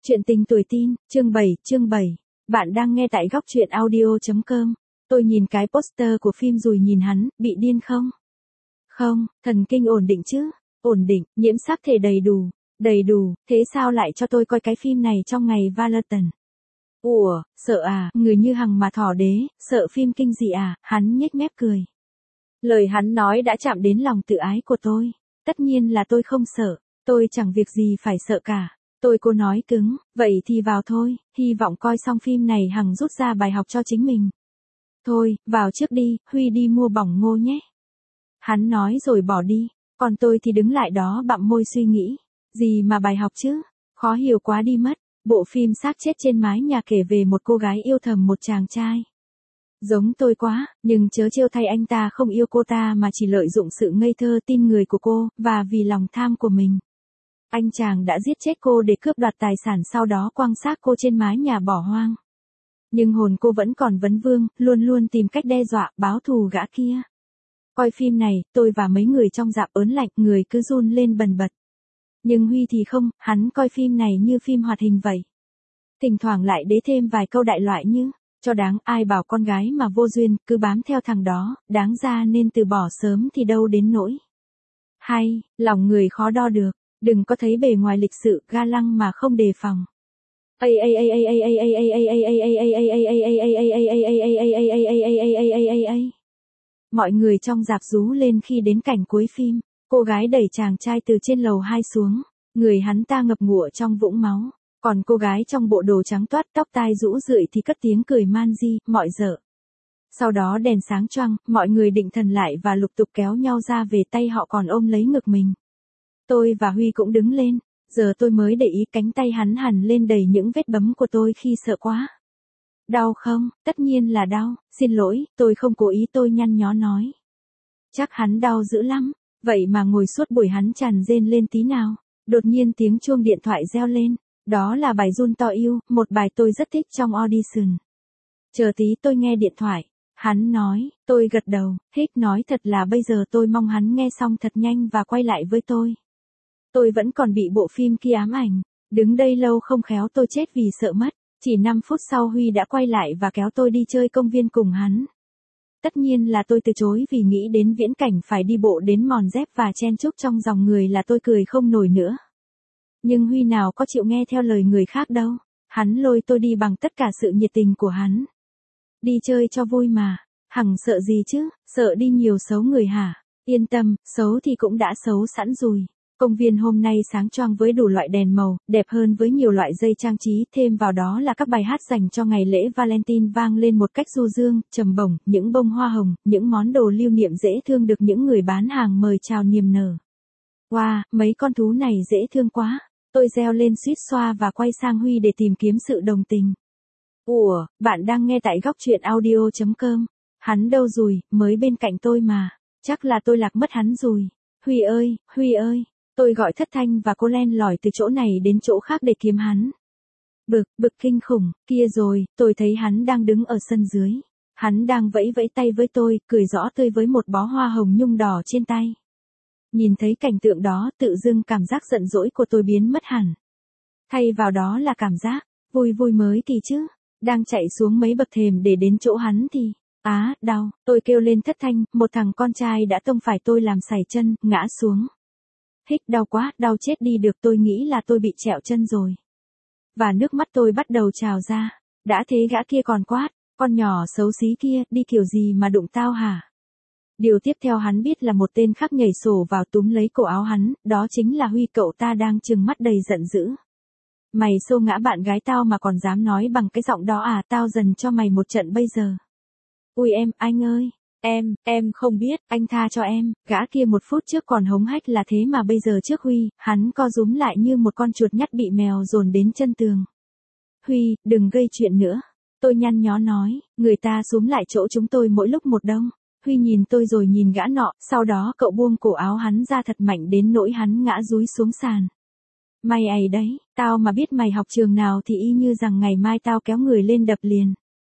Chuyện tình tuổi teen, chương 7. Bạn đang nghe tại góc truyện audio.com. Tôi nhìn cái poster của phim rồi nhìn hắn, bị điên không? Không, thần kinh ổn định chứ? Ổn định, nhiễm sắc thể đầy đủ. Đầy đủ, thế sao lại cho tôi coi cái phim này trong ngày Valentine? Ủa, sợ à, người như hằng mà thỏ đế, sợ phim kinh dị à? Hắn nhếch mép cười. Lời hắn nói đã chạm đến lòng tự ái của tôi. Tất nhiên là tôi không sợ, tôi chẳng việc gì phải sợ cả. Cô nói cứng, vậy thì vào thôi, hy vọng coi xong phim này hằng rút ra bài học cho chính mình. Thôi, vào trước đi, Huy đi mua bỏng ngô nhé. Hắn nói rồi bỏ đi, còn tôi thì đứng lại đó bặm môi suy nghĩ. Gì mà bài học chứ, khó hiểu quá đi mất. Bộ phim xác chết trên mái nhà kể về một cô gái yêu thầm một chàng trai. Giống tôi quá, nhưng chớ trêu thay anh ta không yêu cô ta mà chỉ lợi dụng sự ngây thơ tin người của cô, và vì lòng tham của mình. Anh chàng đã giết chết cô để cướp đoạt tài sản, sau đó quăng xác cô trên mái nhà bỏ hoang. Nhưng hồn cô vẫn còn vấn vương, luôn luôn tìm cách đe dọa, báo thù gã kia. Coi phim này, tôi và mấy người trong rạp ớn lạnh, người cứ run lên bần bật. Nhưng Huy thì không, hắn coi phim này như phim hoạt hình vậy. Thỉnh thoảng lại đế thêm vài câu đại loại như, cho đáng ai bảo con gái mà vô duyên, cứ bám theo thằng đó, đáng ra nên từ bỏ sớm thì đâu đến nỗi. Hay, lòng người khó đo được. Đừng có thấy bề ngoài lịch sự, ga lăng mà không đề phòng. Mọi người trong rạp rú lên khi đến cảnh cuối phim. Cô gái đẩy chàng trai từ trên lầu 2 xuống. Người hắn ta ngập ngụa trong vũng máu. Còn cô gái trong bộ đồ trắng toát tóc tai rũ rượi thì cất tiếng cười man di, mọi dở. Sau đó đèn sáng choang, mọi người định thần lại và lục tục kéo nhau ra về, tay họ còn ôm lấy ngực mình. Tôi và Huy cũng đứng lên, giờ tôi mới để ý cánh tay hắn hằn lên đầy những vết bấm của tôi khi sợ quá. Đau không? Tất nhiên là đau, xin lỗi, tôi không cố ý, tôi nhăn nhó nói. Chắc hắn đau dữ lắm, vậy mà ngồi suốt buổi hắn chằn rên lên tí nào. Đột nhiên tiếng chuông điện thoại reo lên, đó là bài Run To You, một bài tôi rất thích trong audition. Chờ tí, tôi nghe điện thoại. Hắn nói, tôi gật đầu, nói thật là bây giờ tôi mong hắn nghe xong thật nhanh và quay lại với tôi. Tôi vẫn còn bị bộ phim kia ám ảnh, đứng đây lâu không khéo tôi chết vì sợ mất. Chỉ 5 phút sau Huy đã quay lại và kéo tôi đi chơi công viên cùng hắn. Tất nhiên là tôi từ chối vì nghĩ đến viễn cảnh phải đi bộ đến mòn dép và chen chúc trong dòng người là tôi cười không nổi nữa. Nhưng Huy nào có chịu nghe theo lời người khác đâu, hắn lôi tôi đi bằng tất cả sự nhiệt tình của hắn. Đi chơi cho vui mà, hằng sợ gì chứ, sợ đi nhiều xấu người hả? Yên tâm, xấu thì cũng đã xấu sẵn rồi. Công viên hôm nay sáng choang với đủ loại đèn màu, đẹp hơn với nhiều loại dây trang trí, thêm vào đó là các bài hát dành cho ngày lễ Valentine vang lên một cách du dương, trầm bổng, những bông hoa hồng, những món đồ lưu niệm dễ thương được những người bán hàng mời chào niềm nở. Wow, mấy con thú này dễ thương quá. Tôi reo lên suýt xoa và quay sang Huy để tìm kiếm sự đồng tình. Ủa, bạn đang nghe tại góc truyện audio.com. Hắn đâu rồi, mới bên cạnh tôi mà. Chắc là tôi lạc mất hắn rồi. Huy ơi, Huy ơi. Tôi gọi thất thanh và cô len lỏi từ chỗ này đến chỗ khác để kiếm hắn. Bực kinh khủng, kia rồi, tôi thấy hắn đang đứng ở sân dưới. Hắn đang vẫy vẫy tay với tôi, cười rõ tươi với một bó hoa hồng nhung đỏ trên tay. Nhìn thấy cảnh tượng đó, tự dưng cảm giác giận dỗi của tôi biến mất hẳn. Thay vào đó là cảm giác, vui vui mới kỳ chứ. Đang chạy xuống mấy bậc thềm để đến chỗ hắn thì, đau, tôi kêu lên thất thanh, một thằng con trai đã tông phải tôi làm sảy chân, ngã xuống. Đau quá, đau chết đi được, tôi nghĩ là tôi bị trẹo chân rồi. Và nước mắt tôi bắt đầu trào ra. Đã thế gã kia còn quát, con nhỏ xấu xí kia, đi kiểu gì mà đụng tao hả? Điều tiếp theo hắn biết là một tên khác nhảy sổ vào túm lấy cổ áo hắn, đó chính là Huy, cậu ta đang trừng mắt đầy giận dữ. Mày xô ngã bạn gái tao mà còn dám nói bằng cái giọng đó à, tao dần cho mày một trận bây giờ. Ui anh ơi. Em không biết, anh tha cho em. Gã kia một phút trước còn hống hách là thế mà bây giờ trước Huy, hắn co rúm lại như một con chuột nhắt bị mèo dồn đến chân tường. Huy, đừng gây chuyện nữa. Tôi nhăn nhó nói, người ta xúm lại chỗ chúng tôi mỗi lúc một đông. Huy nhìn tôi rồi nhìn gã nọ, sau đó cậu buông cổ áo hắn ra thật mạnh đến nỗi hắn ngã dúi xuống sàn. Mày ấy đấy, tao mà biết mày học trường nào thì y như rằng ngày mai tao kéo người lên đập liền.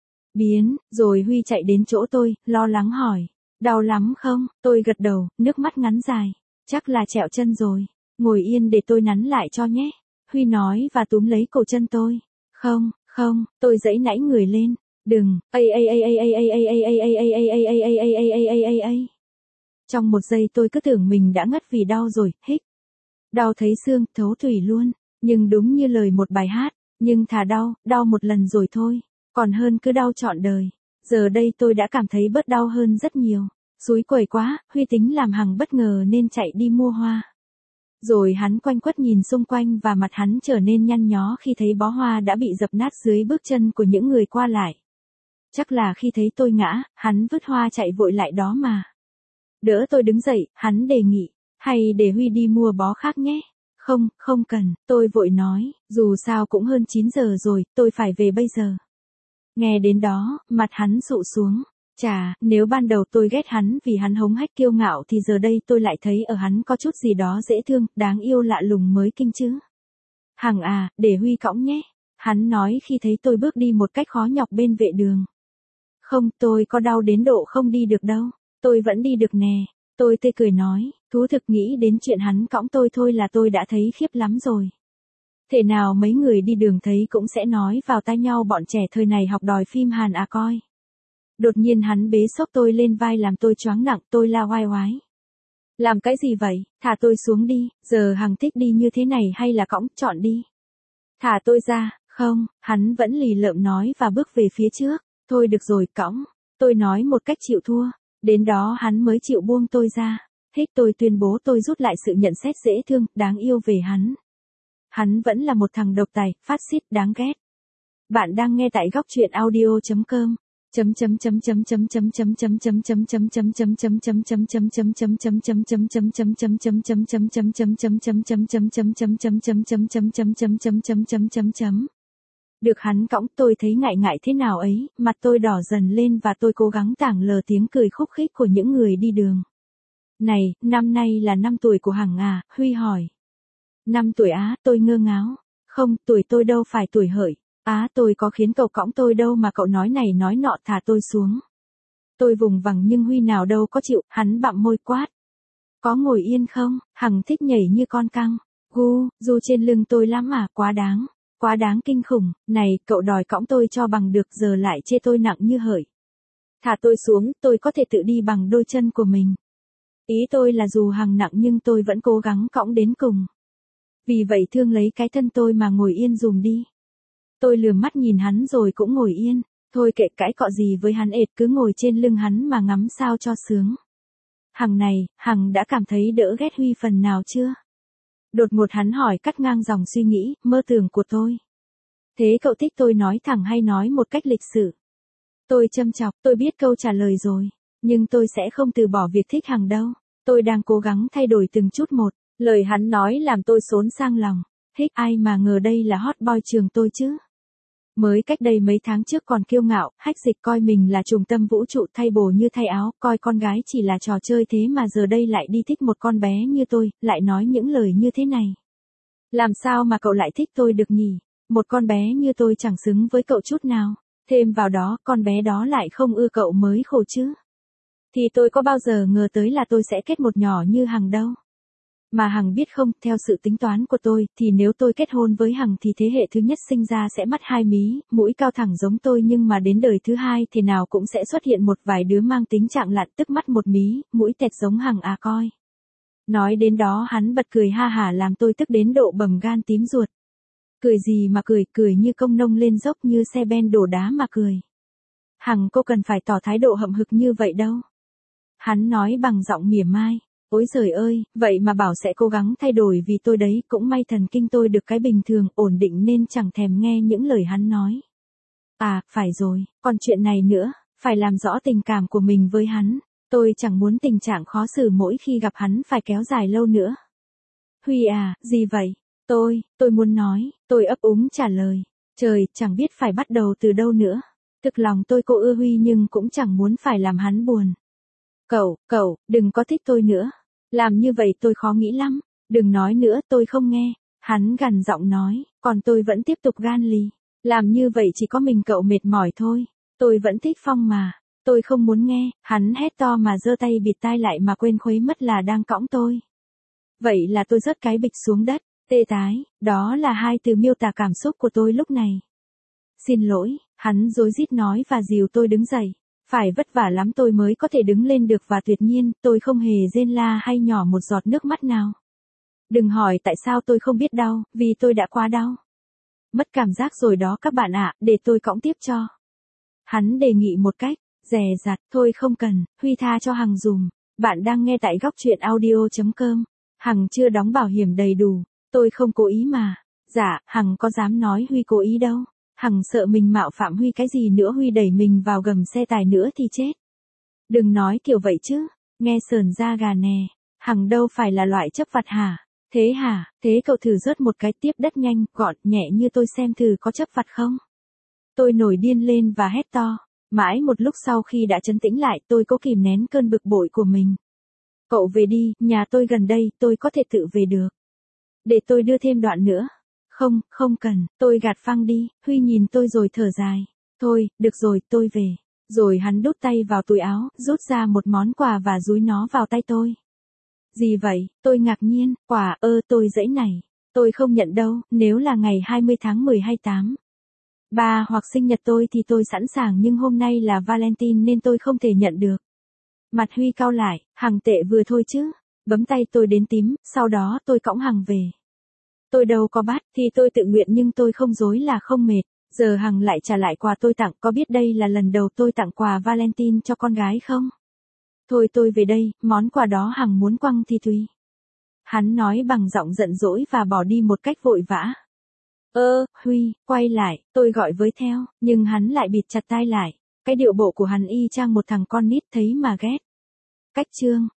Rồi Huy chạy đến chỗ tôi, lo lắng hỏi, đau lắm không? Tôi gật đầu, nước mắt ngắn dài, chắc là trẹo chân rồi, ngồi yên để tôi nắn lại cho nhé. Huy nói và túm lấy cổ chân tôi. Không, không, tôi giãy nảy người lên. Đừng, Trong một giây tôi cứ tưởng mình đã ngất vì đau rồi, hích. Đau thấy xương, thấu thủy luôn. Nhưng đúng như lời một bài hát, nhưng thà đau, đau một lần rồi thôi. Còn hơn cứ đau trọn đời. Giờ đây tôi đã cảm thấy bớt đau hơn rất nhiều. Xúi quẩy quá, Huy tính làm Hằng bất ngờ nên chạy đi mua hoa. Rồi hắn quanh quất nhìn xung quanh và mặt hắn trở nên nhăn nhó khi thấy bó hoa đã bị dập nát dưới bước chân của những người qua lại. Chắc là khi thấy tôi ngã, hắn vứt hoa chạy vội lại đó mà. Đỡ tôi đứng dậy, hắn đề nghị, hay để Huy đi mua bó khác nhé. Không, không cần, tôi vội nói, dù sao cũng hơn 9 giờ rồi, tôi phải về bây giờ. Nghe đến đó, mặt hắn dụ xuống. Chà, nếu ban đầu tôi ghét hắn vì hắn hống hách kiêu ngạo thì giờ đây tôi lại thấy ở hắn có chút gì đó dễ thương, đáng yêu lạ lùng mới kinh chứ. Hằng à, để Huy cõng nhé. Hắn nói khi thấy tôi bước đi một cách khó nhọc bên vệ đường. Không, tôi có đau đến độ không đi được đâu. Tôi vẫn đi được nè. Tôi tươi cười nói, thú thực nghĩ đến chuyện hắn cõng tôi thôi là tôi đã thấy khiếp lắm rồi. Thể nào mấy người đi đường thấy cũng sẽ nói vào tai nhau bọn trẻ thời này học đòi phim Hàn à coi. Đột nhiên hắn bế xốc tôi lên vai làm tôi choáng nặng, tôi la oai oái. Làm cái gì vậy, thả tôi xuống đi, giờ Hằng thích đi như thế này hay là cõng, chọn đi. Thả tôi ra, không, hắn vẫn lì lợm nói và bước về phía trước. Thôi được rồi, cõng. Tôi nói một cách chịu thua. Đến đó hắn mới chịu buông tôi ra. Hích tôi tuyên bố tôi rút lại sự nhận xét dễ thương, đáng yêu về hắn. Hắn vẫn là một thằng độc tài, phát xít, đáng ghét. Bạn đang nghe tại góc truyện audio.com. Được hắn cõng tôi thấy ngại ngại thế nào ấy, mặt tôi đỏ dần lên và tôi cố gắng tảng lờ tiếng cười khúc khích của những người đi đường. Này, năm nay là năm tuổi của Hằng à, Huy hỏi. 5 tuổi á, tôi ngơ ngáo. Không, tuổi tôi đâu phải tuổi hợi. Á, tôi có khiến cậu cõng tôi đâu mà cậu nói này nói nọ thả tôi xuống. Tôi vùng vằng nhưng Huy nào đâu có chịu, hắn bặm môi quát. Có ngồi yên không, Hằng thích nhảy như con căng. Du trên lưng tôi lắm à, quá đáng kinh khủng, này, cậu đòi cõng tôi cho bằng được giờ lại chê tôi nặng như hởi. Thả tôi xuống, tôi có thể tự đi bằng đôi chân của mình. Ý tôi là dù Hằng nặng nhưng tôi vẫn cố gắng cõng đến cùng. Vì vậy thương lấy cái thân tôi mà ngồi yên dùm đi. Tôi lườm mắt nhìn hắn rồi cũng ngồi yên. Thôi kệ cãi cọ gì với hắn ệt cứ ngồi trên lưng hắn mà ngắm sao cho sướng. Hằng này, Hằng đã cảm thấy đỡ ghét Huy phần nào chưa? Đột ngột hắn hỏi cắt ngang dòng suy nghĩ, mơ tưởng của tôi. Thế cậu thích tôi nói thẳng hay nói một cách lịch sự? Tôi châm chọc, tôi biết câu trả lời rồi. Nhưng tôi sẽ không từ bỏ việc thích Hằng đâu. Tôi đang cố gắng thay đổi từng chút một. Lời hắn nói làm tôi xốn sang lòng. Hích ai mà ngờ đây là hot boy trường tôi chứ. Mới cách đây mấy tháng trước còn kiêu ngạo, hách dịch coi mình là trung tâm vũ trụ thay bổ như thay áo, coi con gái chỉ là trò chơi thế mà giờ đây lại đi thích một con bé như tôi, lại nói những lời như thế này. Làm sao mà cậu lại thích tôi được nhỉ? Một con bé như tôi chẳng xứng với cậu chút nào. Thêm vào đó, con bé đó lại không ưa cậu mới khổ chứ. Thì tôi có bao giờ ngờ tới là tôi sẽ kết một nhỏ như Hằng đâu. Mà Hằng biết không, theo sự tính toán của tôi, thì nếu tôi kết hôn với Hằng thì thế hệ thứ nhất sinh ra sẽ mắt hai mí, mũi cao thẳng giống tôi nhưng mà đến đời thứ hai thì nào cũng sẽ xuất hiện một vài đứa mang tính trạng lặn tức mắt một mí, mũi tẹt giống Hằng à coi. Nói đến đó hắn bật cười ha hả làm tôi tức đến độ bầm gan tím ruột. Cười gì mà cười như công nông lên dốc như xe ben đổ đá mà cười. Hằng cô cần phải tỏ thái độ hậm hực như vậy đâu. Hắn nói bằng giọng mỉa mai. Ôi giời ơi, vậy mà bảo sẽ cố gắng thay đổi vì tôi đấy, cũng may thần kinh tôi được cái bình thường, ổn định nên chẳng thèm nghe những lời hắn nói. À, phải rồi, còn chuyện này nữa, phải làm rõ tình cảm của mình với hắn. Tôi chẳng muốn tình trạng khó xử mỗi khi gặp hắn phải kéo dài lâu nữa. Huy à, gì vậy? Tôi muốn nói, tôi ấp úng trả lời. Trời, chẳng biết phải bắt đầu từ đâu nữa. Thực lòng tôi cô ưa Huy nhưng cũng chẳng muốn phải làm hắn buồn. Cậu, đừng có thích tôi nữa. Làm như vậy tôi khó nghĩ lắm. Đừng nói nữa, tôi không nghe. Hắn gằn giọng nói, còn tôi vẫn tiếp tục gan lì. Làm như vậy chỉ có mình cậu mệt mỏi thôi. Tôi vẫn thích Phong mà. Tôi không muốn nghe. Hắn hét to mà giơ tay bịt tai lại mà quên khuấy mất là đang cõng tôi. Vậy là tôi rớt cái bịch xuống đất. Tê tái, đó là hai từ miêu tả cảm xúc của tôi lúc này. Xin lỗi, hắn rối rít nói và dìu tôi đứng dậy. Phải vất vả lắm tôi mới có thể đứng lên được và tuyệt nhiên, tôi không hề rên la hay nhỏ một giọt nước mắt nào. Đừng hỏi tại sao tôi không biết đau, vì tôi đã quá đau. Mất cảm giác rồi đó các bạn ạ, để tôi cõng tiếp cho. Hắn đề nghị một cách, dè dặt, thôi không cần, Huy tha cho Hằng dùm. Bạn đang nghe tại góc truyện audio.com. Hằng chưa đóng bảo hiểm đầy đủ, tôi không cố ý mà. Dạ, Hằng có dám nói Huy cố ý đâu. Hằng sợ mình mạo phạm Huy cái gì nữa, Huy đẩy mình vào gầm xe tải nữa thì chết. Đừng nói kiểu vậy chứ, nghe sờn da gà nè. Hằng đâu phải là loại chấp vặt hả? Thế hả, thế cậu thử rớt một cái tiếp đất nhanh, gọn, nhẹ như tôi xem thử có chấp vặt không? Tôi nổi điên lên và hét to. Mãi một lúc sau khi đã trấn tĩnh lại tôi cố kìm nén cơn bực bội của mình. Cậu về đi, nhà tôi gần đây, tôi có thể tự về được. Để tôi đưa thêm đoạn nữa. Không, không cần, tôi gạt phăng đi, Huy nhìn tôi rồi thở dài. Thôi, được rồi, tôi về. Rồi hắn đút tay vào túi áo, rút ra một món quà và dúi nó vào tay tôi. Gì vậy, tôi ngạc nhiên, quà, tôi dãy này. Tôi không nhận đâu, nếu là ngày 20 tháng 10 hay 8. 3 hoặc sinh nhật tôi thì tôi sẵn sàng nhưng hôm nay là Valentine nên tôi không thể nhận được. Mặt Huy cau lại, Hằng tệ vừa thôi chứ. Bấm tay tôi đến tím, sau đó tôi cõng Hằng về. Tôi đâu có bắt, thì tôi tự nguyện nhưng tôi không dối là không mệt. Giờ Hằng lại trả lại quà tôi tặng, có biết đây là lần đầu tôi tặng quà Valentine cho con gái không? Thôi tôi về đây, món quà đó Hằng muốn quăng thì tùy. Hắn nói bằng giọng giận dỗi và bỏ đi một cách vội vã. Huy, quay lại, tôi gọi với theo, nhưng hắn lại bịt chặt tai lại. Cái điệu bộ của hắn y chang một thằng con nít thấy mà ghét. Cách chương